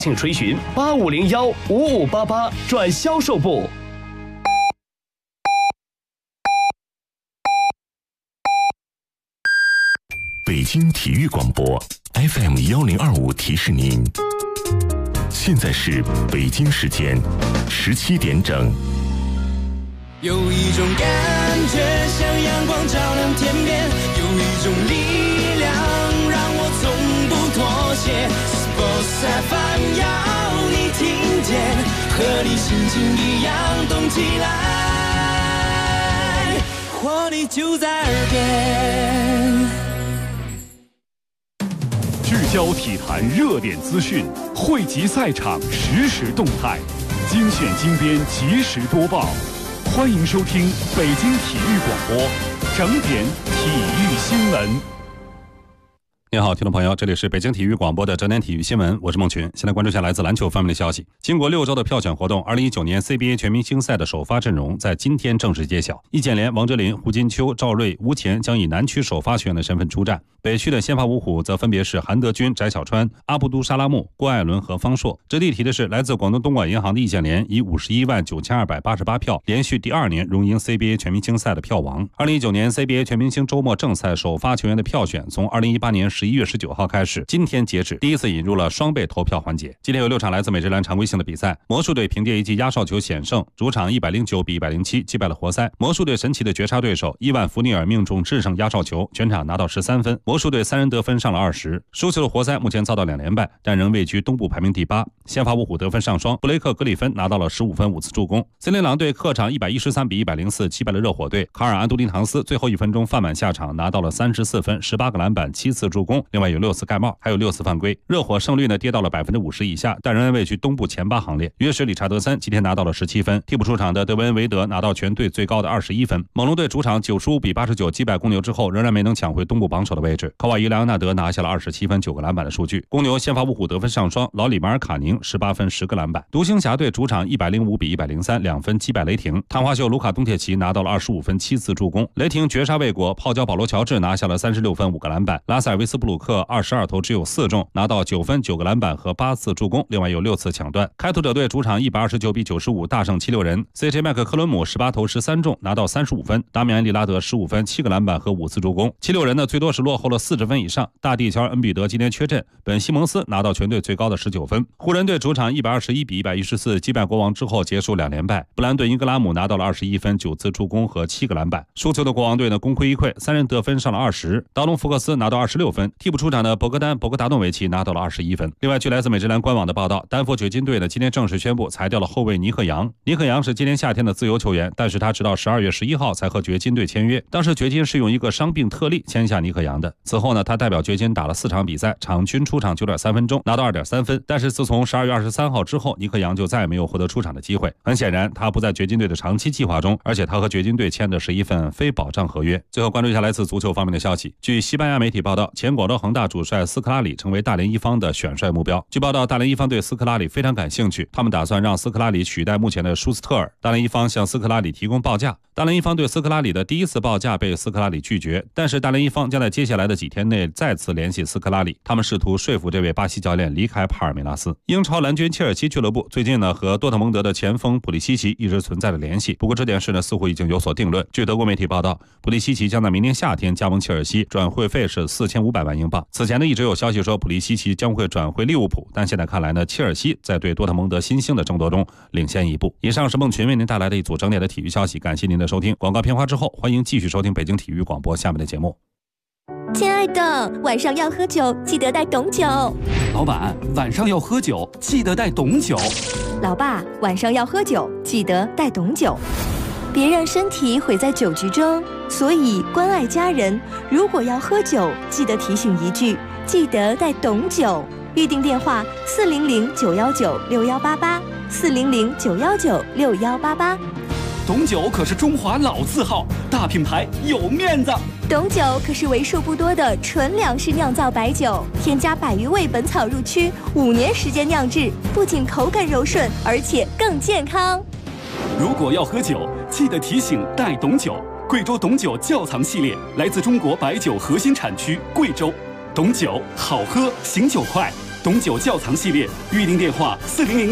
请垂询85015588转销售部。 北京体育广播 FM1025提示您，现在是北京时间17点整。 有一种感觉像阳光照亮天边，有一种力量让我从不妥协。Sports FM 要你听见，和你心情一样动起来，活力就在耳边。 聚焦体坛热点资讯，汇集赛场实时动态，精选精编及时播报。欢迎收听北京体育广播整点体育新闻。 你好，听众朋友，这里是北京体育广播的整点体育新闻，我是孟群。先来关注一下来自篮球方面的消息。经过6周的票选活动，2019年 CBA 全明星赛的首发阵容在今天正式揭晓。易建联、王哲林、胡金秋、赵睿、吴前将以南区首发球员的身份出战，北区的先发五虎则分别是韩德君、翟小川、阿布都沙拉木、郭艾伦和方硕。值得一提的是，来自广东东莞银行的易建联以519288票连续第2年荣膺 CBA 全明星赛的票王。2019年 CBA 全明星周末正赛首发球员的票选从2018年11月19号开始，今天截止，第一次引入了双倍投票环节。今天有6场来自美职篮常规性的比赛，魔术队凭借一记压哨球险胜，主场109比107击败了活塞。魔术队神奇的绝杀对手伊万弗尼尔命中制胜压哨球，全场拿到13分，魔术队3人得分上了20。输球的活塞目前遭到2连败，但仍位居东部排名第8。先发五虎得分上双，布雷克格里芬拿到了15分5次助攻。森林狼队客场113比104击败了热火队，卡尔安东尼唐斯最后1分钟犯满下场，拿到了34分18个篮板7次助攻，另外有6次盖帽，还有6次犯规。热火胜率呢跌到了50%以下，但仍然位居东部前8行列。约什理查德森今天拿到了17分，替补出场的德文维德拿到全队最高的21分。猛龙队主场95比89击败公牛之后，仍然没能抢回东部榜首的位置。科瓦伊莱昂纳德拿下了27分9个篮板的数据。公牛先发五虎得分上双，老里马尔卡宁18分10个篮板。独行侠队主场105比103 2分击败雷霆。探花秀卢卡东切奇拿到了25分7次助攻。雷霆绝杀未果，泡椒保罗乔治拿下了36分5个篮板。拉塞尔维斯布鲁克22投只有4中，拿到9分9个篮板和8次助攻，另外有6次抢断。开拓者队主场129比95大胜76人。CJ 麦克科伦姆18投13中，拿到35分。达米安利拉德15分7个篮板和5次助攻。76人呢最多是落后了40分以上。大地乔恩比德今天缺阵，本西蒙斯拿到全队最高的19分。湖人队主场121比114击败国王之后结束2连败。布兰顿英格拉姆拿到了21分9次助攻和7个篮板。输球的国王队呢功亏一篑，3人得分上了20。达隆福克斯拿到26分，替补出场的博格达诺维奇拿到了21分。另外，据来自美职篮官网的报道，丹佛掘金队呢今天正式宣布裁掉了后卫尼赫杨。尼赫杨是今年夏天的自由球员，但是他直到12月11号才和掘金队签约。当时掘金是用一个伤病特例签下尼赫杨的。此后呢，他代表掘金打了4场比赛，场均出场9.3分钟，拿到2.3分。但是自从12月23号之后，尼赫杨就再也没有获得出场的机会。很显然，他不在掘金队的长期计划中，而且他和掘金队签的是一份非保障合约。最后关注一下来自足球方面的消息。据西班牙媒体报道，前广州恒大主帅斯科拉里成为大连一方的选帅目标。据报道，大连一方对斯科拉里非常感兴趣，他们打算让斯科拉里取代目前的舒斯特尔。大连一方向斯科拉里提供报价，大连一方对斯科拉里的第一次报价被斯科拉里拒绝，但是大连一方将在接下来的几天内再次联系斯科拉里，他们试图说服这位巴西教练离开帕尔梅拉斯。英超蓝军切尔西俱乐部最近呢和多特蒙德的前锋普利西奇一直存在着联系，不过这件事呢似乎已经有所定论。据德国媒体报道，普利西奇将在明年夏天加盟切尔西，转会费是4500万英镑。此前呢一直有消息说普利西奇将会转回利物浦，但现在看来呢，切尔西在对多特蒙德新星的争夺中领先一步。以上是孟群为您带来的一组整点的体育消息，感谢您的收听。广告片花之后，欢迎继续收听北京体育广播下面的节目。 亲爱的，晚上要喝酒，记得带懂酒。 老板，晚上要喝酒，记得带懂酒。 老爸，晚上要喝酒，记得带懂酒。别让身体毁在酒局中，所以关爱家人，如果要喝酒，记得提醒一句，记得带懂酒。预订电话400-919-6188，400-919-6188。 懂酒可是中华老字号，大品牌有面子。 懂酒可是为数不多的纯粮食酿造白酒，添加100余味本草入曲，5年时间酿制，不仅口感柔顺，而且更健康。 如果要喝酒，记得提醒带懂酒。贵州懂酒窖藏系列来自中国白酒核心产区贵州，懂酒好喝，醒酒快。 董九窖藏系列，预订电话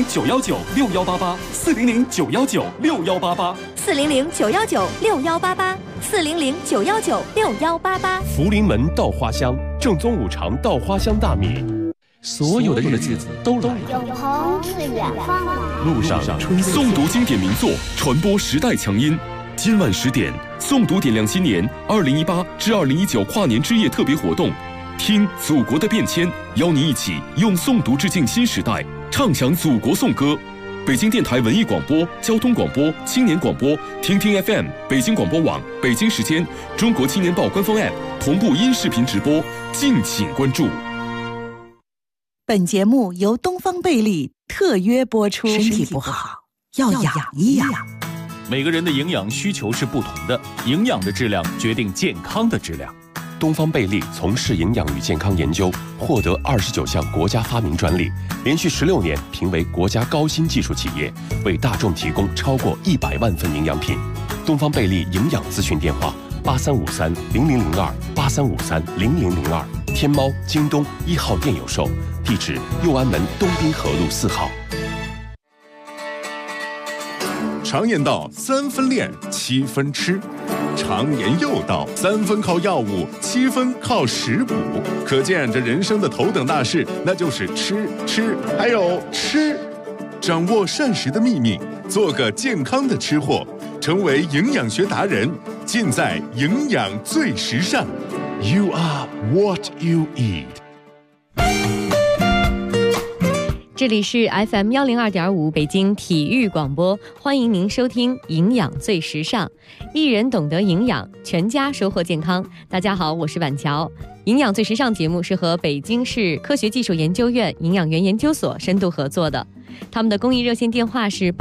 400-919-6188，400-919-6188，400-919-6188。 福临门稻花香，正宗五常稻花香大米，所有的日子都来了。 永恒是远方吗？ 路上春诵读经典名作，传播时代强音。今晚10点，诵读点亮新年2018至2019跨年之夜特别活动，听祖国的变迁，邀你一起用诵读致敬新时代，唱响祖国颂歌。北京电台文艺广播、交通广播、青年广播、听听 FM、北京广播网、北京时间、中国青年报官方 App 同步音视频直播，敬请关注。 本节目由东方贝利特约播出。身体不好要养一养。 每个人的营养需求是不同的，营养的质量决定健康的质量。 东方贝利从事营养与健康研究，获得29项国家发明专利，连续16年评为国家高新技术企业，为大众提供超过100万份营养品。东方贝利营养咨询电话83530002，83530002，天猫、京东1号店有售，地址右安门东滨河路4号。 常言道3分练7分吃，常言又道3分靠药物，7分靠食补。可见这人生的头等大事，那就是吃，还有吃。掌握膳食的秘密，做个健康的吃货，成为营养学达人，尽在营养最时尚。You are what you eat。 这里是 FM 102.5北京体育广播，欢迎您收听《营养最时尚》，一人懂得营养，全家收获健康。大家好，我是婉乔。营养最时尚节目是和北京市科学技术研究院营养园研究所深度合作的，他们的公益热线电话是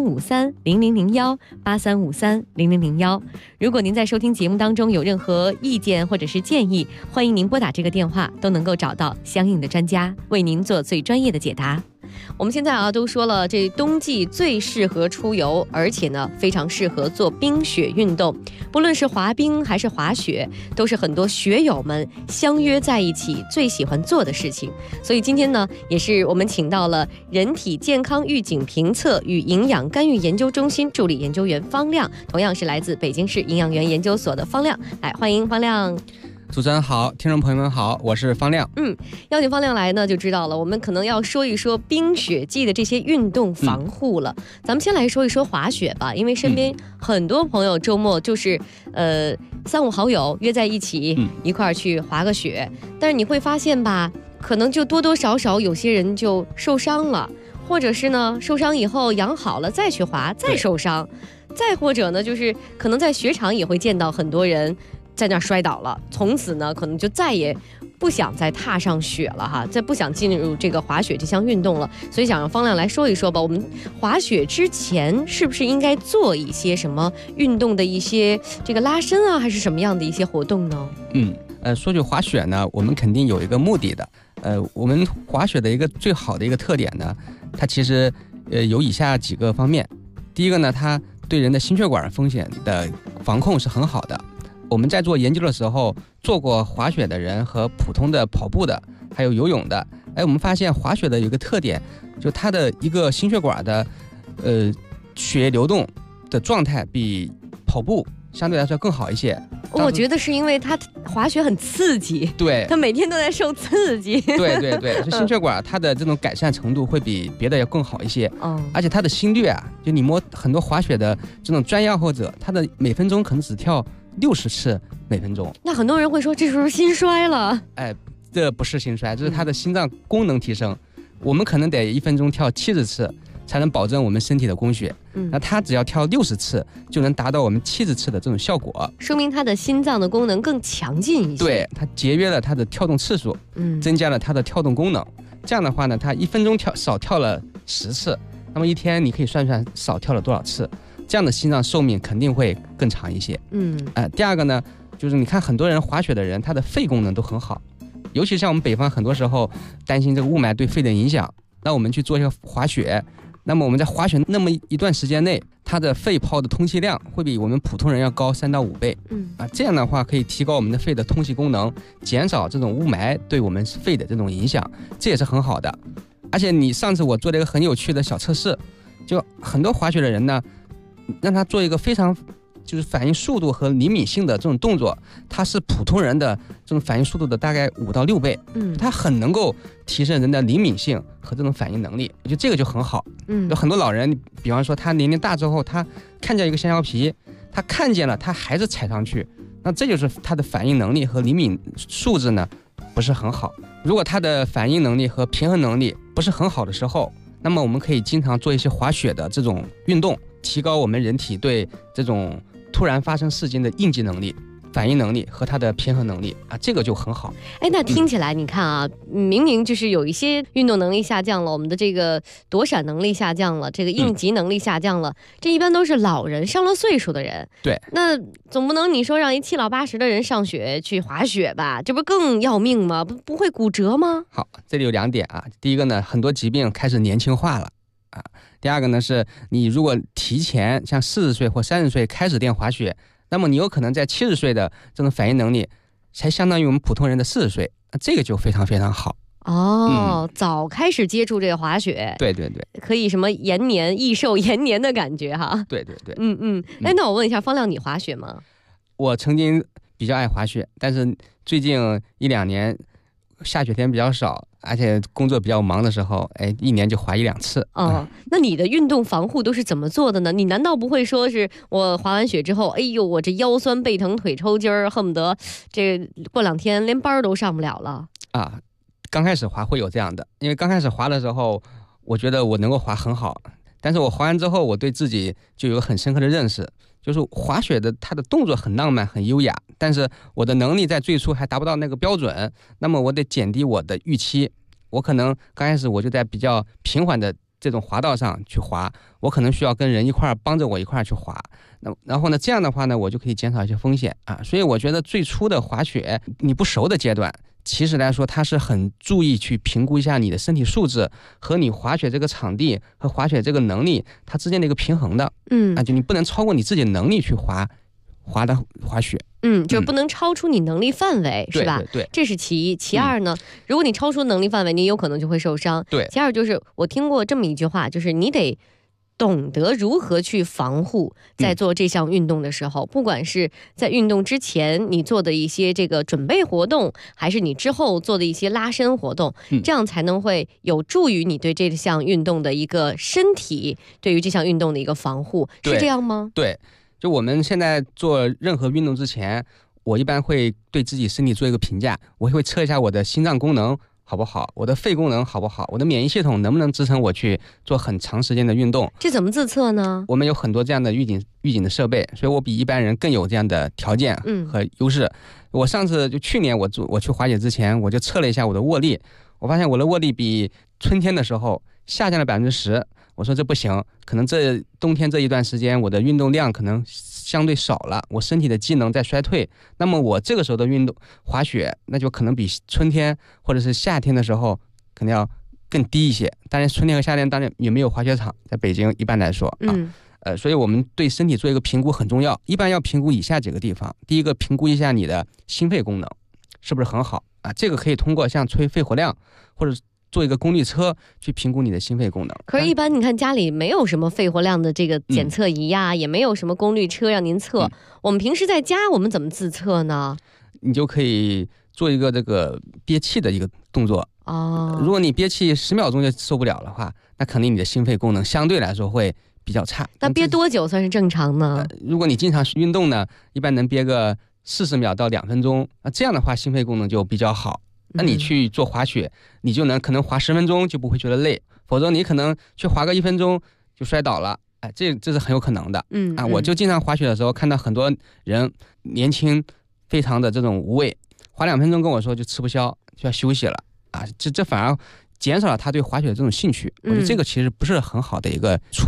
83530001，83530001。如果您在收听节目当中有任何意见或者是建议，欢迎您拨打这个电话，都能够找到相应的专家为您做最专业的解答。我们现在都说了，这冬季最适合出游，而且呢非常适合做冰雪运动，不论是滑冰还是滑雪，都是很多学友们相约在一起最喜欢做的事情。所以今天呢，也是我们请到了人体健康预警评测与营养干预研究中心助理研究员方亮，同样是来自北京市营养园研究所的方亮，来欢迎方亮。 主持人好，听众朋友们好，我是方亮。 邀请方亮来呢，就知道了，我们可能要说一说冰雪季的这些运动防护了。咱们先来说一说滑雪吧，因为身边很多朋友周末就是3、5好友约在一起，一块儿去滑个雪。但是你会发现吧，可能就多多少少有些人就受伤了，或者是呢受伤以后养好了再去滑，再受伤，再或者呢就是可能在雪场也会见到很多人在那儿摔倒了，从此呢可能就再也不想再踏上雪了哈，再不想进入这个滑雪这项运动了。所以想让方亮来说一说吧，我们滑雪之前是不是应该做一些什么运动的一些这个拉伸啊，还是什么样的一些活动呢？ 说起滑雪呢，我们肯定有一个目的的。我们滑雪的一个最好的一个特点呢，它其实有以下几个方面。第一个呢，它对人的心血管风险的防控是很好的。我们在做研究的时候，做过滑雪的人和普通的跑步的，还有游泳的，我们发现滑雪的有一个特点，就它的一个心血管的血液流动的状态比跑步相对来说更好一些。 我觉得是因为它滑雪很刺激， 对， 它每天都在受刺激， 对，心血管它的这种改善程度会比别的要更好一些。而且它的心率啊，就你摸很多滑雪的这种专业爱好者，他的每分钟可能只跳60次每分钟。 那很多人会说这时候心衰了， 这不是心衰，这是他的心脏功能提升。我们可能得1分钟跳70次才能保证我们身体的供血，那他只要跳60次就能达到我们70次的这种效果， 说明他的心脏的功能更强劲一些。 对，他节约了他的跳动次数，增加了他的跳动功能。这样的话呢，他1分钟少跳了10次，那么一天你可以算算少跳了多少次，这样的心脏寿命肯定会更长一些。第二个呢，就是你看很多人滑雪的人，他的肺功能都很好，尤其像我们北方很多时候担心这个雾霾对肺的影响，那我们去做一些滑雪， 那么我们在滑雪那么一段时间内，它的肺泡的通气量会比我们普通人要高3到5倍。这样的话可以提高我们的肺的通气功能，减少这种雾霾对我们肺的这种影响，这也是很好的。而且你上次我做了一个很有趣的小测试，就很多滑雪的人呢，让他做一个非常就是反应速度和灵敏性的这种动作，它是普通人的这种反应速度的大概5到6倍。它很能够提升人的灵敏性和这种反应能力，我觉得这个就很好。有很多老人，比方说他年龄大之后，他看见一个橡胶皮，他看见了，他还是踩上去，那这就是他的反应能力和灵敏素质呢不是很好。如果他的反应能力和平衡能力不是很好的时候，那么我们可以经常做一些滑雪的这种运动，提高我们人体对这种突然发生事件的应急能力、反应能力和它的平衡能力啊，这个就很好。 那听起来你看啊，明明就是有一些运动能力下降了，我们的这个躲闪能力下降了，这个应急能力下降了，这一般都是老人上了岁数的人。 对， 那总不能你说让一7老80的人上雪去滑雪吧，这不更要命吗？不会骨折吗？ 好，这里有2点啊。第一个呢，很多疾病开始年轻化了啊。第二个呢，是你如果提前像40岁或30岁开始练滑雪，那么你有可能在70岁的这种反应能力才相当于我们普通人的40岁，那这个就非常非常好。 早开始接触这个滑雪， 对对对， 可以什么延年益寿延年的感觉哈。 对对对， 那我问一下方亮，你滑雪吗？ 我曾经比较爱滑雪，但是最近1、2年下雪天比较少，而且工作比较忙的时候，1年就滑1、2次。 那你的运动防护都是怎么做的呢？你难道不会说是我滑完雪之后，我这腰酸背疼腿抽筋儿，恨不得这过2天连班都上不了了啊？刚开始滑会有这样的，因为刚开始滑的时候，我觉得我能够滑很好，但是我滑完之后，我对自己就有很深刻的认识，就是滑雪的它的动作很浪漫很优雅，但是我的能力在最初还达不到那个标准，那么我得减低我的预期。我可能刚开始我就在比较平缓的这种滑道上去滑，我可能需要跟人一块帮着我一块去滑，然后呢，这样的话呢，我就可以减少一些风险啊。所以我觉得最初的滑雪你不熟的阶段，其实来说它是很注意去评估一下你的身体素质和你滑雪这个场地和滑雪这个能力它之间的一个平衡的。就你不能超过你自己的能力去滑雪。 就是不能超出你能力范围，是吧？ 对， 这是其一。其二呢，如果你超出能力范围，你有可能就会受伤。 对。 其二就是我听过这么一句话，就是你得懂得如何去防护，在做这项运动的时候，不管是在运动之前你做的一些这个准备活动，还是你之后做的一些拉伸活动，这样才能会有助于你对这项运动的一个身体对于这项运动的一个防护，是这样吗？ 对。就我们现在做任何运动之前，我一般会对自己身体做一个评价，我会测一下我的心脏功能好不好，我的肺功能好不好，我的免疫系统能不能支撑我去做很长时间的运动。 这怎么自测呢？ 我们有很多这样的预警的设备，所以我比一般人更有这样的条件和优势。我上次就去年我去滑雪之前，我就测了一下我的握力，我发现我的握力比春天的时候下降了10%。我说这不行，可能这冬天这一段时间我的运动量可能相对少了，我身体的机能在衰退，那么我这个时候的运动滑雪那就可能比春天或者是夏天的时候可能要更低一些。当然春天和夏天当然也没有滑雪场，在北京一般来说所以我们对身体做一个评估很重要，一般要评估以下几个地方。第一个，评估一下你的心肺功能是不是很好啊？这个可以通过像吹肺活量或者做一个功率车去评估你的心肺功能。 可是一般你看家里没有什么肺活量的这个检测仪呀，也没有什么功率车让您测，我们平时在家我们怎么自测呢？ 你就可以做一个这个憋气的一个动作如果你憋气10秒钟就受不了的话，那肯定你的心肺功能相对来说会比较差。 那憋多久算是正常呢？ 如果你经常运动呢，一般能憋个40秒到2分钟，那这样的话心肺功能就比较好。那你去做滑雪，你就可能滑10分钟就不会觉得累，否则你可能去滑个1分钟就摔倒了，这是很有可能的。我就经常滑雪的时候看到很多人年轻非常的这种无畏，滑2分钟跟我说就吃不消，就要休息了这反而减少了他对滑雪的这种兴趣。我觉得这个其实不是很好的一个初衷。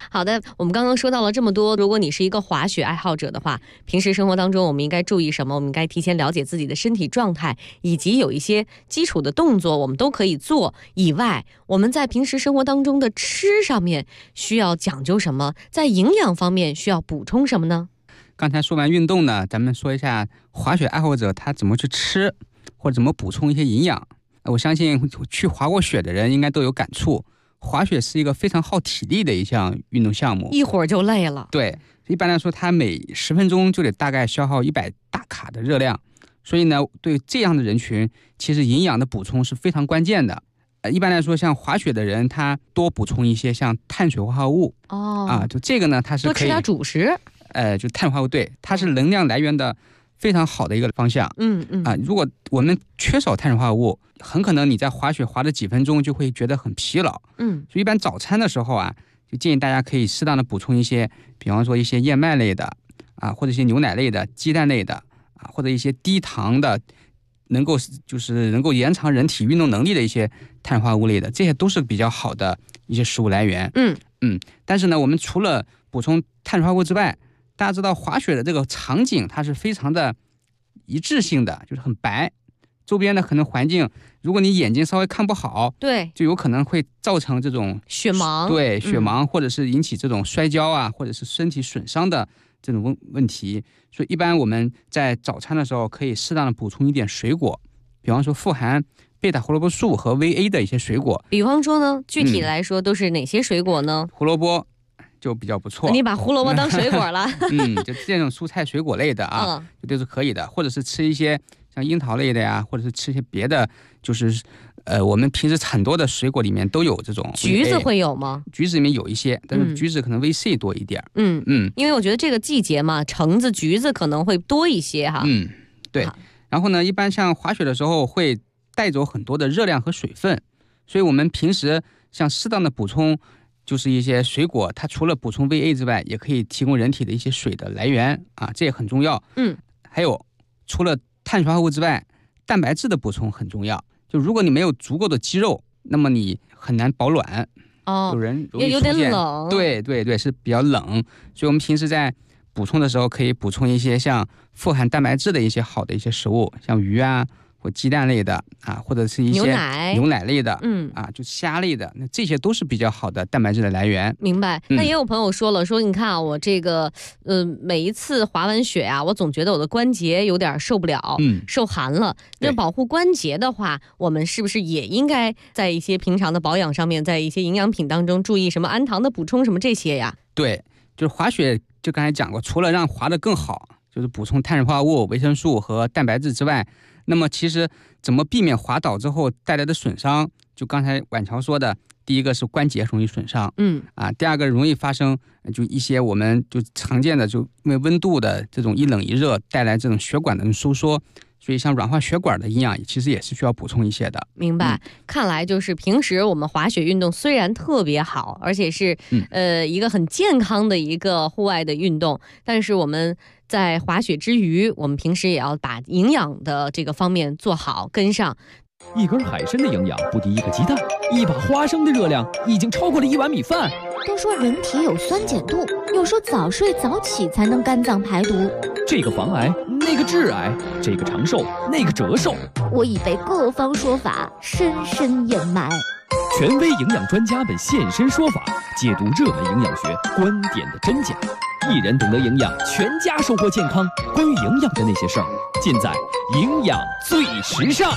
好的，我们刚刚说到了这么多，如果你是一个滑雪爱好者的话，平时生活当中我们应该注意什么？我们应该提前了解自己的身体状态，以及有一些基础的动作我们都可以做。以外，我们在平时生活当中的吃上面需要讲究什么？在营养方面需要补充什么呢？ 刚才说完运动呢，咱们说一下滑雪爱好者他怎么去吃，或者怎么补充一些营养。我相信去滑过雪的人应该都有感触。滑雪是一个非常耗体力的一项运动项目， 一会儿就累了。 对，一般来说，它每10分钟就得大概消耗100大卡的热量，所以呢，对这样的人群，其实营养的补充是非常关键的。一般来说，像滑雪的人，他多补充一些像碳水化合物就这个呢，它是可以多吃点主食。 就碳水化合物，对，它是能量来源的非常好的一个方向。如果我们缺少碳水化合物，很可能你在滑雪滑了几分钟就会觉得很疲劳。所以一般早餐的时候啊，就建议大家可以适当的补充一些，比方说一些燕麦类的或者一些牛奶类的、鸡蛋类的或者一些低糖的，能够延长人体运动能力的一些碳水化合物类的，这些都是比较好的一些食物来源。但是呢，我们除了补充碳水化合物之外，大家知道滑雪的这个场景它是非常的一致性的，就是很白，周边的可能环境，如果你眼睛稍微看不好， 对， 就有可能会造成这种血盲， 对，血盲，或者是引起这种摔跤或者是身体损伤的这种问题。所以一般我们在早餐的时候可以适当的补充一点水果，比方说富含贝塔胡萝卜素和 VA 的一些水果。 比方说呢，具体来说都是哪些水果呢？ 胡萝卜就比较不错。 你把胡萝卜当水果了？ 就这种蔬菜水果类的就都是可以的，或者是吃一些像樱桃类的呀，或者是吃一些别的，就是我们平时很多的水果里面都有这种。 橘子会有吗？ 橘子里面有一些，但是橘子可能 VC 多一点。 因为我觉得这个季节嘛，橙子、橘子可能会多一些哈。 对。然后呢，一般像滑雪的时候会带走很多的热量和水分，所以我们平时像适当的补充，就是一些水果，它除了补充 VA 之外，也可以提供人体的一些水的来源这也很重要。还有除了碳水化合物之外，蛋白质的补充很重要。就如果你没有足够的肌肉，那么你很难保暖。有人容易也有点冷。 对，是比较冷。所以我们平时在补充的时候，可以补充一些像富含蛋白质的一些好的一些食物，像鱼或鸡蛋类的或者是一些牛奶类的，就虾类的，那这些都是比较好的蛋白质的来源。 明白。那也有朋友说了，说你看我这个每一次滑完雪我总觉得我的关节有点受不了，受寒了。那保护关节的话，我们是不是也应该在一些平常的保养上面，在一些营养品当中注意什么氨糖的补充什么这些呀？ 对，就是滑雪就刚才讲过，除了让滑得更好，就是补充碳水化合物、维生素和蛋白质之外，那么其实怎么避免滑倒之后带来的损伤，就刚才婉乔说的，第一个是关节容易损伤，第二个容易发生就一些我们就常见的，就因为温度的这种一冷一热带来这种血管的收缩，所以像软化血管的营养其实也是需要补充一些的。 明白。看来就是平时我们滑雪运动虽然特别好，而且是一个很健康的一个户外的运动，但是我们在滑雪之余，我们平时也要把营养的这个方面做好跟上。 一根海参的营养不敌一个鸡蛋，一把花生的热量已经超过了1碗米饭。 都说人体有酸碱度，又说早睡早起才能肝脏排毒。 这个防癌，那个致癌，这个长寿，那个折寿。 我已被各方说法深深掩埋。 权威营养专家们现身说法，解读热门营养学观点的真假。一人懂得营养，全家收获健康。关于营养的那些事儿，尽在营养最时尚。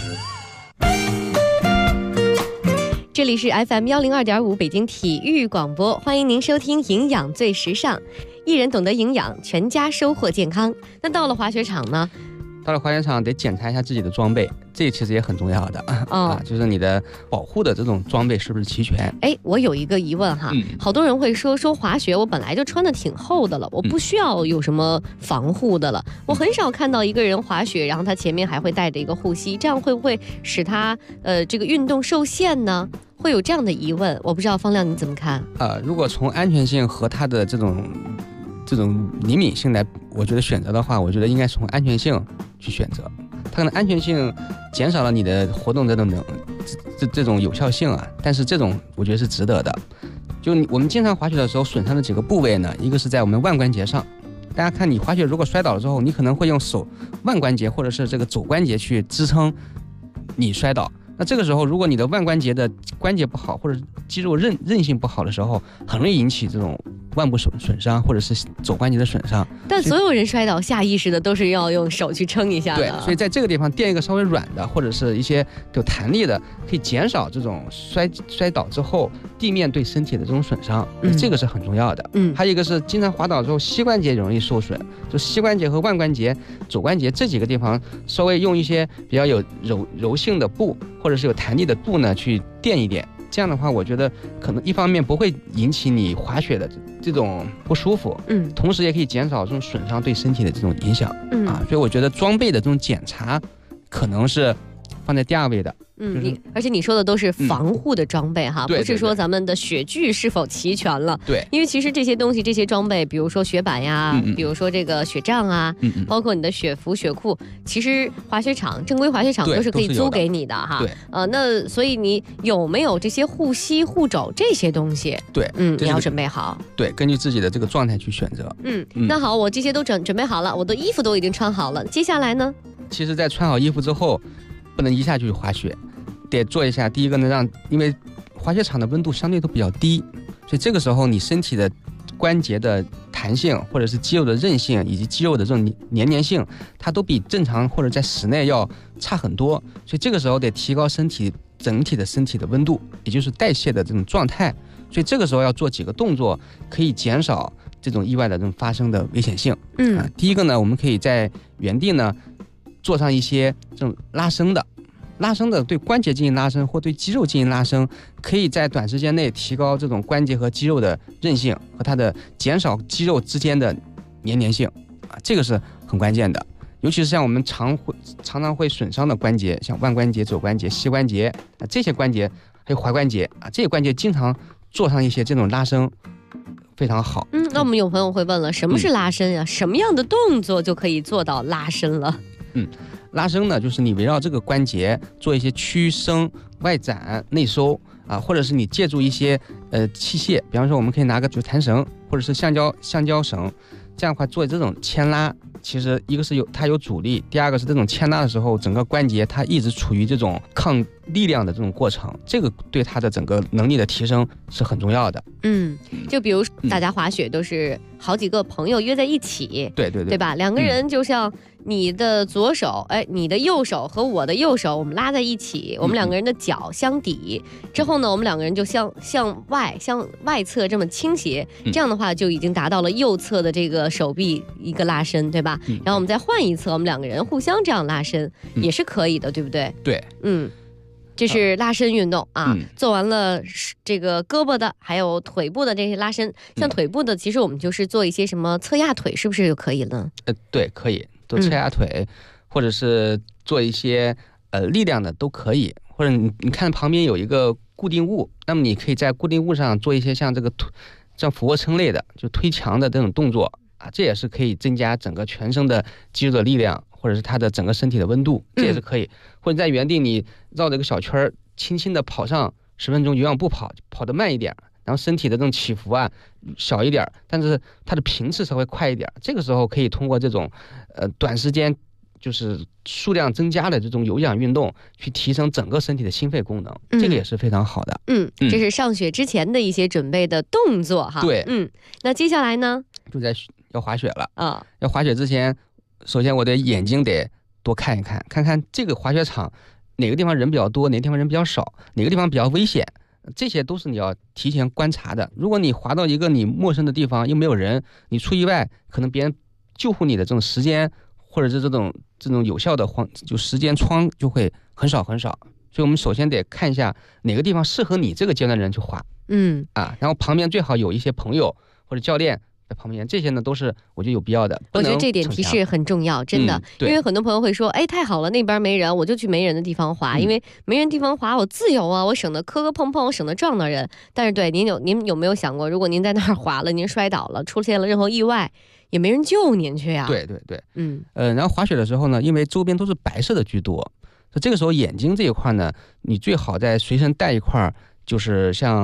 这里是 FM 102.5北京体育广播，欢迎您收听营养最时尚。一人懂得营养，全家收获健康。那到了滑雪场呢？ 到了滑雪场得检查一下自己的装备，这其实也很重要的就是你的保护的这种装备是不是齐全。 我有一个疑问哈，好多人会说滑雪我本来就穿的挺厚的了，我不需要有什么防护的了。我很少看到一个人滑雪，然后他前面还会带着一个护膝，这样会不会使他这个运动受限呢？会有这样的疑问，我不知道方亮你怎么看？ 如果从安全性和它的这种灵敏性来，我觉得选择的话，我觉得应该从安全性去选择。它可能安全性减少了你的活动这种有效性但是这种我觉得是值得的。 就我们经常滑雪的时候损伤的几个部位呢，一个是在我们腕关节上。大家看，你滑雪如果摔倒了之后，你可能会用手腕关节或者是这个肘关节去支撑你摔倒。那这个时候，如果你的腕关节的关节不好，或者肌肉韧性不好的时候，很容易引起这种腕部损伤，或者是肘关节的损伤。 但所有人摔倒下意识的都是要用手去撑一下的。 对，所以在这个地方垫一个稍微软的，或者是一些有弹力的，可以减少这种摔倒之后地面对身体的这种损伤。这个是很重要的。还有一个是经常滑倒之后膝关节容易受损，就膝关节和腕关节、肘关节这几个地方稍微用一些比较有柔性的布或者是有弹力的布呢去垫一垫。这样的话，我觉得可能一方面不会引起你滑雪的这种不舒服，同时也可以减少这种损伤对身体的这种影响，所以我觉得装备的这种检查可能是放在第2位的。 而且你说的都是防护的装备哈， 对， 不是说咱们的雪具是否齐全了。 对， 因为其实这些东西、这些装备，比如说雪板呀，比如说这个雪杖啊，包括你的雪服、雪裤，其实滑雪场正规滑雪场都是可以租给你的哈。 对， 那所以你有没有这些护膝、护肘这些东西？ 对， 你要准备好。 对，根据自己的这个状态去选择。 那好，我这些都准备好了，我的衣服都已经穿好了，接下来呢？ 其实，在穿好衣服之后，不能一下就去滑雪，得做一下。第一个呢，因为滑雪场的温度相对都比较低，所以这个时候你身体的关节的弹性，或者是肌肉的韧性，以及肌肉的这种黏性，它都比正常或者在室内要差很多。所以这个时候得提高整体的身体的温度，也就是代谢的这种状态。所以这个时候要做几个动作，可以减少这种意外的这种发生的危险性。第一个呢，我们可以在原地呢做上一些这种拉伸的，对关节进行拉伸或对肌肉进行拉伸，可以在短时间内提高这种关节和肌肉的韧性和它的减少肌肉之间的黏性这个是很关键的。尤其是像我们常常会损伤的关节，像腕关节、肘关节、膝关节这些关节，还有踝关节这些关节经常做上一些这种拉伸非常好。 那我们有朋友会问了，什么是拉伸呀？什么样的动作就可以做到拉伸了？ 拉伸呢，就是你围绕这个关节做一些屈伸、外展、内收或者是你借助一些器械，比方说我们可以拿个弹绳或者是橡胶绳，这样的话做这种牵拉。其实一个是它有阻力，第二个是这种牵拉的时候，整个关节它一直处于这种抗力量的这种过程，这个对它的整个能力的提升是很重要的。 就比如大家滑雪都是好几个朋友约在一起， 对吧？两个人就像你的左手，你的右手和我的右手，我们拉在一起，我们两个人的脚相抵，之后呢，我们两个人就向外侧这么倾斜，这样的话就已经达到了右侧的这个手臂一个拉伸，对吧？然后我们再换一侧，我们两个人互相这样拉伸也是可以的，对不对？ 对， 这是拉伸运动做完了这个胳膊的还有腿部的这些拉伸，像腿部的其实我们就是做一些什么侧压腿，是不是就可以了？ 对，可以做侧压腿，或者是做一些力量的都可以，或者你看旁边有一个固定物，那么你可以在固定物上做一些像这个像俯卧撑类的，就推墙的这种动作这也是可以增加整个全身的肌肉的力量，或者是它的整个身体的温度，这也是可以。或者在原地你绕着一个小圈，轻轻的跑上10分钟，有氧步跑得慢一点，然后身体的这种起伏小一点，但是它的频次稍微快一点。这个时候可以通过这种短时间就是数量增加的这种有氧运动，去提升整个身体的心肺功能，这个也是非常好的。 这是上雪之前的一些准备的动作哈。 对， 那接下来呢？ 就在要滑雪了要滑雪之前，首先我的眼睛得多看一看，看看这个滑雪场哪个地方人比较多，哪个地方人比较少，哪个地方比较危险，这些都是你要提前观察的。如果你滑到一个你陌生的地方，又没有人，你出意外，可能别人救护你的这种时间，或者是这种有效的就时间窗就会很少很少。所以我们首先得看一下哪个地方适合你这个阶段的人去滑，然后旁边最好有一些朋友或者教练在旁边，这些呢都是我觉得有必要的。 我觉得这点提示很重要，真的，因为很多朋友会说，太好了，那边没人，我就去没人的地方滑，因为没人地方滑我自由啊，我省得磕碰，我省得撞到人。但是对您有没有想过，如果您在那儿滑了，您摔倒了，出现了任何意外，也没人救您去呀？ 对，然后滑雪的时候呢，因为周边都是白色的居多，所以这个时候眼睛这一块呢，你最好在随身带一块，就是像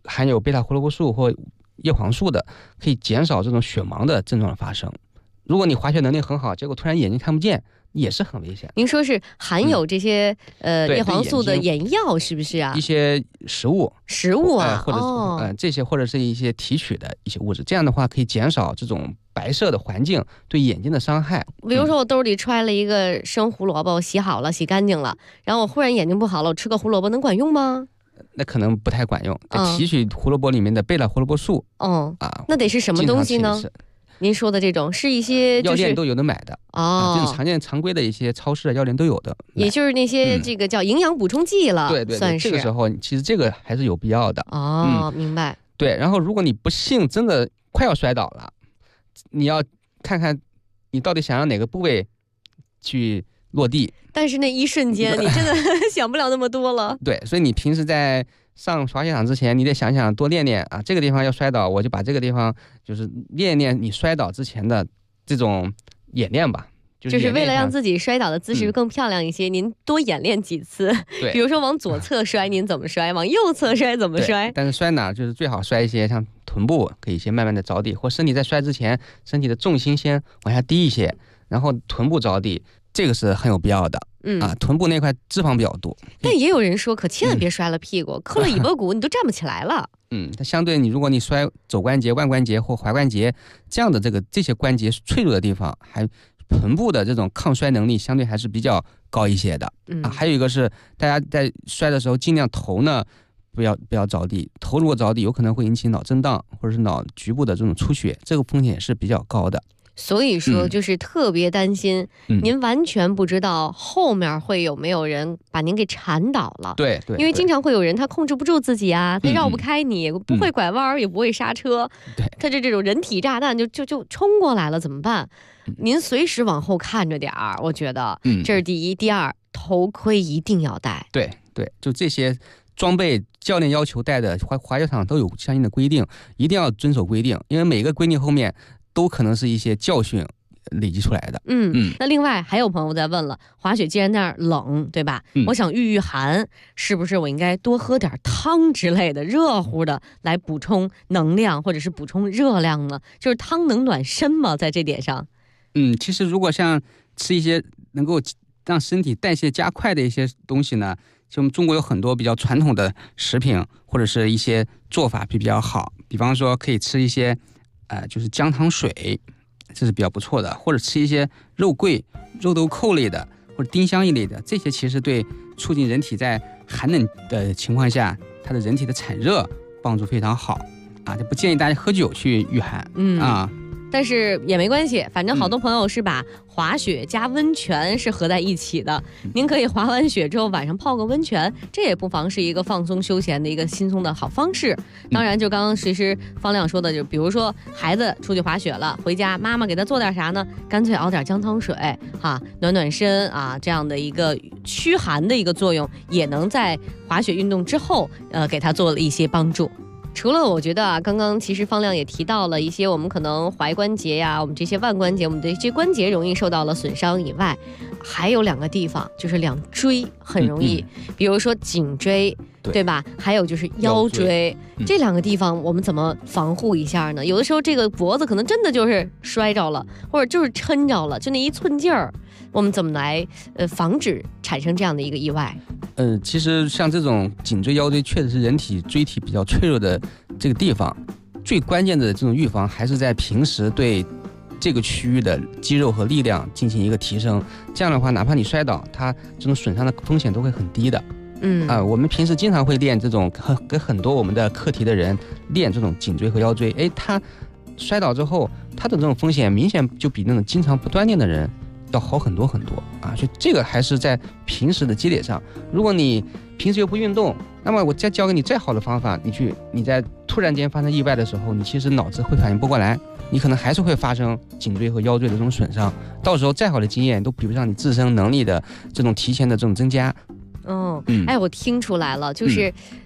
含有贝塔胡萝卜素或叶黄素的，可以减少这种血盲的症状的发生。如果你滑雪能力很好，结果突然眼睛看不见，也是很危险。 您说是含有这些叶黄素的眼药是不是啊？ 一些食物啊， 或者这些或者是一些提取的一些物质，这样的话可以减少这种白色的环境对眼睛的伤害。 比如说我兜里揣了一个生胡萝卜，我洗好了洗干净了，然后我忽然眼睛不好了，我吃个胡萝卜能管用吗？ 那可能不太管用。提取胡萝卜里面的贝塔胡萝卜素， 那得是什么东西呢？您说的这种是一些药店都有的买的这种常规的一些超市的药店都有的， 也就是那些这个叫营养补充剂了。 对， 算是这个时候其实这个还是有必要的。 明白。 对，然后如果你不幸真的快要摔倒了，你要看看你到底想让哪个部位去落地。 但是那一瞬间你真的想不了那么多了。 对，所以你平时在上滑雪场之前，你得想想多练练啊，这个地方要摔倒，我就把这个地方就是练练你摔倒之前的这种演练吧。 就是为了让自己摔倒的姿势更漂亮一些，您多演练几次。 对， 比如说往左侧摔您怎么摔，往右侧摔怎么摔。 但是摔哪就是最好摔一些像臀部可以先慢慢的着地，或身体在摔之前身体的重心先往下低一些，然后臀部着地，这个是很有必要的。臀部那块脂肪比较多。 但也有人说可千万别摔了屁股，磕了尾巴骨你都站不起来了。 它相对如果你摔肘关节、腕关节或踝关节这样的这些关节脆弱的地方，还臀部的这种抗摔能力相对还是比较高一些的。还有一个是大家在摔的时候尽量头呢不要着地，头如果着地有可能会引起脑震荡或者是脑局部的这种出血，这个风险也是比较高的。 所以说就是特别担心您完全不知道后面会有没有人把您给缠倒了。 对， 因为经常会有人他控制不住自己啊，他绕不开你，不会拐弯也不会刹车，他这种人体炸弹就冲过来了，怎么办？您随时往后看着点儿，我觉得这是第一。第二，头盔一定要戴。 对，就这些装备教练要求戴的，滑雪场都有相应的规定，一定要遵守规定，因为每个规定后面都可能是一些教训累积出来的。 那另外还有朋友在问了，滑雪既然那儿冷，对吧？我想御寒，是不是我应该多喝点汤之类的热乎的来补充能量或者是补充热量呢？就是汤能暖身吗？在这点上， 其实如果像吃一些能够让身体代谢加快的一些东西呢，就我们中国有很多比较传统的食品或者是一些做法比较好，比方说可以吃一些就是姜汤水，这是比较不错的，或者吃一些肉桂、肉豆蔻类的或者丁香一类的，这些其实对促进人体在寒冷的情况下它的人体的产热帮助非常好就不建议大家喝酒去御寒。 但是也没关系，反正好多朋友是把滑雪加温泉是合在一起的。您可以滑完雪之后晚上泡个温泉，这也不妨是一个放松休闲的一个轻松的好方式。当然就刚刚其实方亮说的，就比如说孩子出去滑雪了，回家妈妈给他做点啥呢？干脆熬点姜汤水暖暖身这样的一个驱寒的一个作用，也能在滑雪运动之后给他做了一些帮助。除了我觉得刚刚其实方亮也提到了一些我们可能踝关节呀，我们这些腕关节，我们的这些关节容易受到了损伤以外，还有2个地方就是两椎很容易，比如说颈椎，对吧？还有就是腰椎，这2个地方我们怎么防护一下呢？有的时候这个脖子可能真的就是摔着了，或者就是抻着了，就那一寸劲儿，我们怎么来防止产生这样的一个意外？ 其实像这种颈椎、腰椎确实是人体椎体比较脆弱的这个地方，最关键的这种预防还是在平时对这个区域的肌肉和力量进行一个提升，这样的话哪怕你摔倒，它这种损伤的风险都会很低的。我们平时经常会练这种跟很多我们的课题的人练这种颈椎和腰椎，他摔倒之后他的这种风险明显就比那种经常不锻炼的人要好很多很多所以这个还是在平时的积累上。如果你平时又不运动，那么我再教给你再好的方法，你在突然间发生意外的时候，你其实脑子会反应不过来，你可能还是会发生颈椎和腰椎的这种损伤，到时候再好的经验都比不上你自身能力的这种提前的这种增加。 我听出来了，就是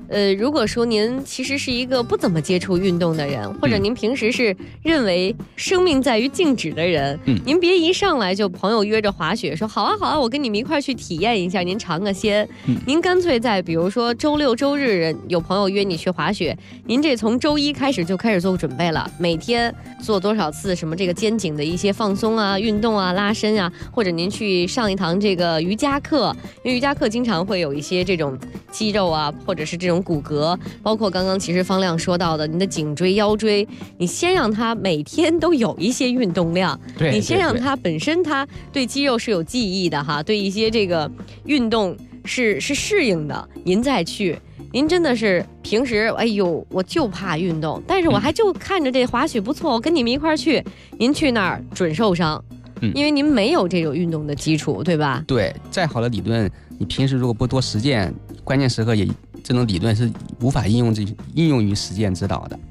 如果说您其实是一个不怎么接触运动的人，或者您平时是认为生命在于静止的人，您别一上来就朋友约着滑雪说好啊好啊，我跟你们一块儿去体验一下，您尝个鲜。您干脆在比如说周六周日有朋友约你去滑雪，您这从周一开始就开始做准备了，每天做多少次什么这个肩颈的一些放松啊、运动啊、拉伸啊，或者您去上一堂这个瑜伽课，因为瑜伽课经常会有一些这种肌肉啊，或者是这种骨骼，包括刚刚其实方亮说到的，你的颈椎、腰椎，你先让它每天都有一些运动量，你先让它本身它对肌肉是有记忆的哈，对一些这个运动是适应的，您再去。您真的是平时哎呦我就怕运动，但是我还就看着这滑雪不错，我跟你们一块儿去，您去那儿准受伤，因为您没有这种运动的基础，对吧？ 对，再好的理论，你平时如果不多实践，关键时刻也这种理论是无法应用于实践指导的。